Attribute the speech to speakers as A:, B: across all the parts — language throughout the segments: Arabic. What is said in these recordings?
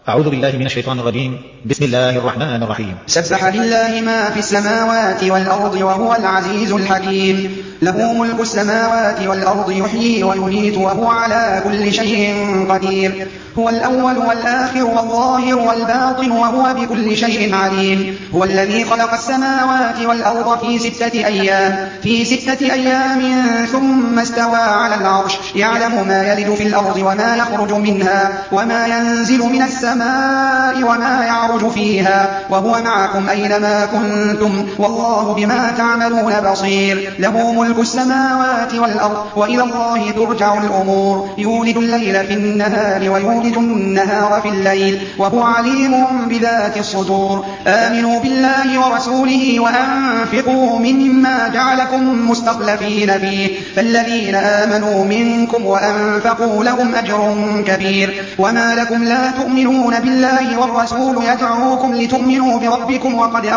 A: أعوذ بالله من الشيطان الرجيم. بسم الله الرحمن الرحيم.
B: سبح لله ما في السماوات والأرض وهو العزيز الحكيم. له ملك السماوات والأرض يحيي ويميت وهو على كل شيء قدير. هو الأول والآخر والظاهر والباطن وهو بكل شيء عليم. هو الذي خلق السماوات والأرض في ستة أيام ثم استوى على العرش يعلم ما يلج في الأرض وما يخرج منها وما ينزل من السماء وما يعرج فيها وهو معكم أينما كنتم والله بما تعملون بصير. له ملك السماوات والأرض وإلى الله ترجع الأمور. يولد الليل في النهار ويولد النهار في الليل وهو عليم بذات الصدور. آمنوا بالله ورسوله وأنفقوا مما جعلكم مستخلفين فيه فالذين آمنوا منكم وأنفقوا لهم أجر كبير. وما لكم لا تؤمنون بالله والرسول يدعوكم لتؤمنوا بربكم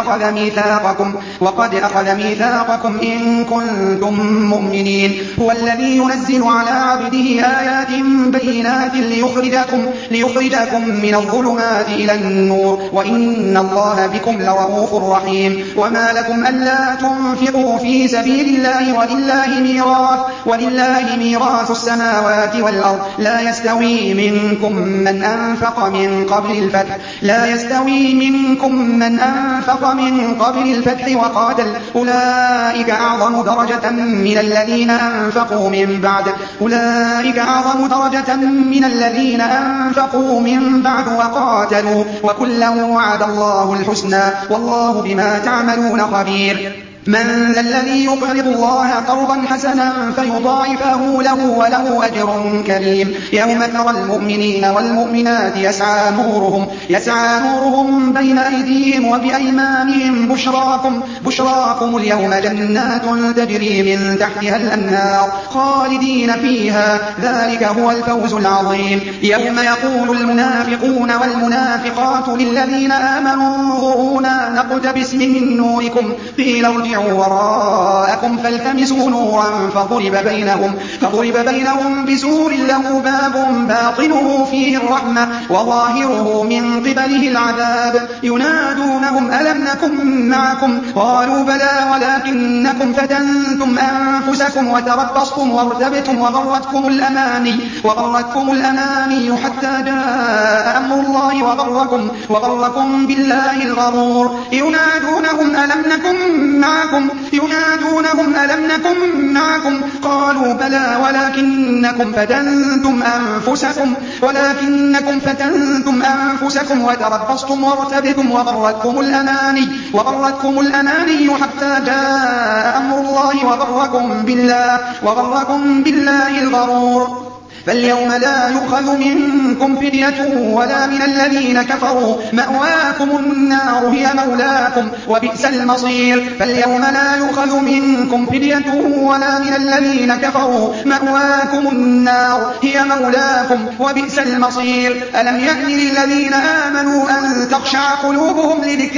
B: وقد أخذ ميثاقكم إن كنتم مؤمنين. هو الذي ينزل على عبده آيات بينات ليخرجكم من الظلمات إلى النور وإن الله بكم لرؤوف رحيم. وما لكم ألا تنفقوا في سبيل الله ولله ميراث السماوات والأرض لا يستوي منكم من أنفق من قبل الفتح وقاتل أولئك أعظم درجة من الذين أنفقوا من بعد وقاتلوا وكلا وعد الله الحسنى والله بما تعملون خبير. من ذا الذي يقرض الله قرضا حسنا فيضاعفه له وله أجر كريم. يوم ترى المؤمنين والمؤمنات يسعى نورهم بين أيديهم وبأيمانهم بشراكم اليوم جنات تجري من تحتها الأنهار خالدين فيها ذلك هو الفوز العظيم. يوم يقول المنافقون والمنافقات للذين آمنوا انظرونا نقتبس من نوركم قيل ارجعوا وراءكم فالتمسوا نورا فضرب بينهم بسور له باب باطنه فيه الرحمة وظاهره من قبله العذاب. ينادونهم ألم نكن معكم قالوا بلى ولكنكم فتنتم أنفسكم وتربصتم وارتبتم وغرتكم الأماني حتى جاء أمر الله وغركم بالله الغرور. ينادونهم ألم نكن معكم قالوا بلى ولكنكم فتنتم أنفسكم وتربصتم وارتبتم وغرتكم الأماني حتى جاء أمر الله وغركم بالله الغرور. فاليوم لا يؤخذ منكم فدية ولا من الذين كفروا مأواكم النار هي مولاكم وبئس المصير. فاليوم لا يؤخذ منكم فدية ولا من الذين كفروا مأواكم النار هي مولاكم وبئس المصير. ألم يأن للذين آمنوا أن تخشع قلوبهم لذكر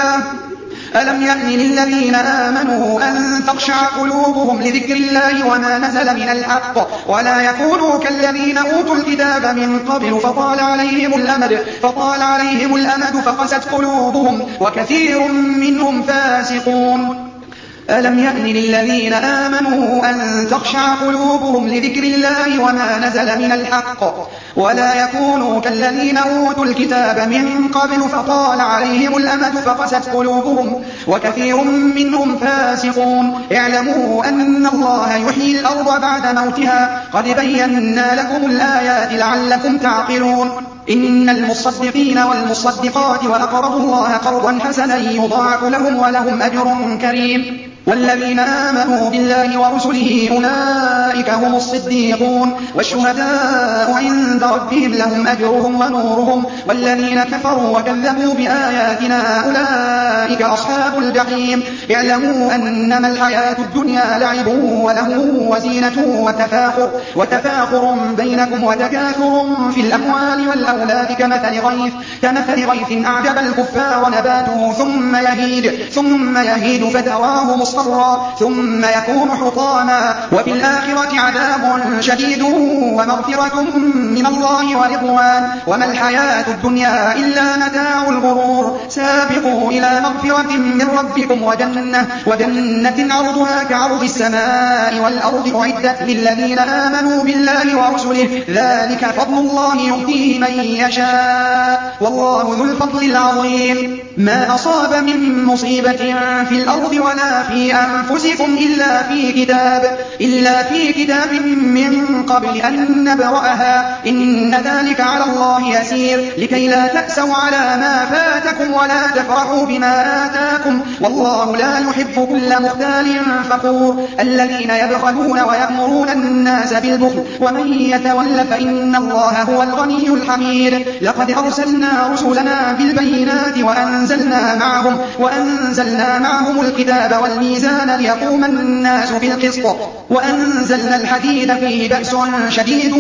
B: الله وما نزل من الحق ولا يكونوا كالذين أوتوا الكتاب من قبل فطال عليهم الأمد فقست قلوبهم وكثير منهم فاسقون. ألم يأن للذين آمنوا أن تخشع قلوبهم لذكر الله وما نزل من الحق ولا يكونوا كالذين أوتوا الكتاب من قبل فطال عليهم الأمد فقست قلوبهم وكثير منهم فاسقون. اعلموا أن الله يحيي الأرض بعد موتها قد بينا لكم الآيات لعلكم تعقلون. إن المصدقين والمصدقات وأقرضوا الله قرضا حسنا يضاعف لهم ولهم أجر كريم. والذين آمنوا بالله ورسله أولئك هم الصديقون والشهداء عند ربهم لهم أجرهم ونورهم. والذين كفروا وكذبوا بآياتنا أولئك أصحاب الجحيم. اعلموا أنما الحياة الدنيا لعب وله وزينة وتفاخر بينكم وتكاثر في الأموال والأولاد كمثل غيث أعجب الكفار نباته ثم يهيج فتراه مصفرا ثم يكون حطاما وفي الآخرة عذاب شديد ومغفرة من الله ورضوان وما الحياة الدنيا إلا متاع الغرور سابقوا إلى مغفرة من ربكم وجنة عرضها كعرض السماء والأرض أعدت للذين آمنوا بالله ورسله ذلك فضل الله يؤتيه من يشاء والله ذو الفضل العظيم ما أصاب من مصيبة في الأرض ولا في أنفسكم إلا في كتاب من قبل أن نبرأها إن ذلك على الله يسير لكي لا تأسوا على ما فاتكم ولا تفرحوا بما آتاكم والله لا يحب كل مختال فخور الذين يبخلون ويأمرون الناس بالبخل ومن يتول فإن الله هو الغني الحميد لقد أرسلنا رسلنا بالبينات وأنزلنا معهم الكتاب والميزان ليقوم الناس بالقسط وأنزلنا الحديد فيه بأس شديد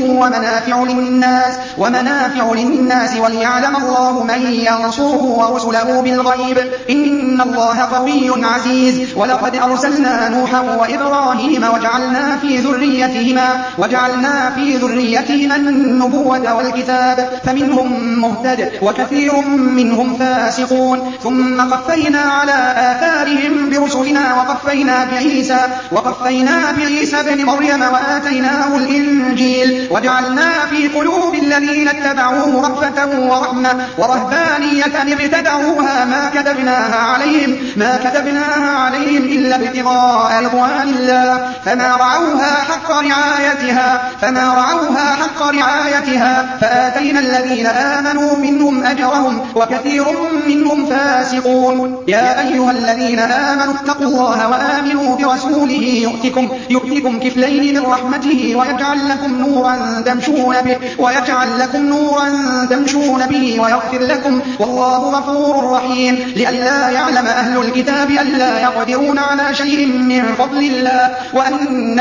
B: ومنافع للناس وليعلم الله من ينصره ورسله بالغيب إن الله قوي عزيز ولقد أرسلنا نوحا وإبراهيم وجعلنا في ذريتهما النبوة والكتاب فمنهم مهتد وكثير منهم فاسقون ثم قفينا على آثارهم برسلنا وقفينا بعيسى ابن مريم وآتيناه الإنجيل وجعلنا في قلوب الذين اتبعوه رأفة ورحمة ورهبانية ابتدعوها ما كتبناها عليهم إلا ابتغاء رضوان الله فما رعوها حق رعايتها فآتينا الذين آمنوا منهم أجرهم وكثير منهم فاسقون يا أيها الذين آمنوا اتقوا الله وآمنوا برسوله يؤتكم كفلين من رحمته ويجعل لكم نورا تمشون به ويغفر لكم والله غفور رحيم لئلا يعلم أهل الكتاب ألا يقدرون على شيء من فضل الله وأن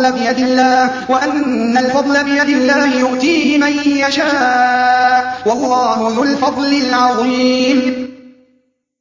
B: الفضل بيد الله يؤتيه من يشاء والله ذو الفضل العظيم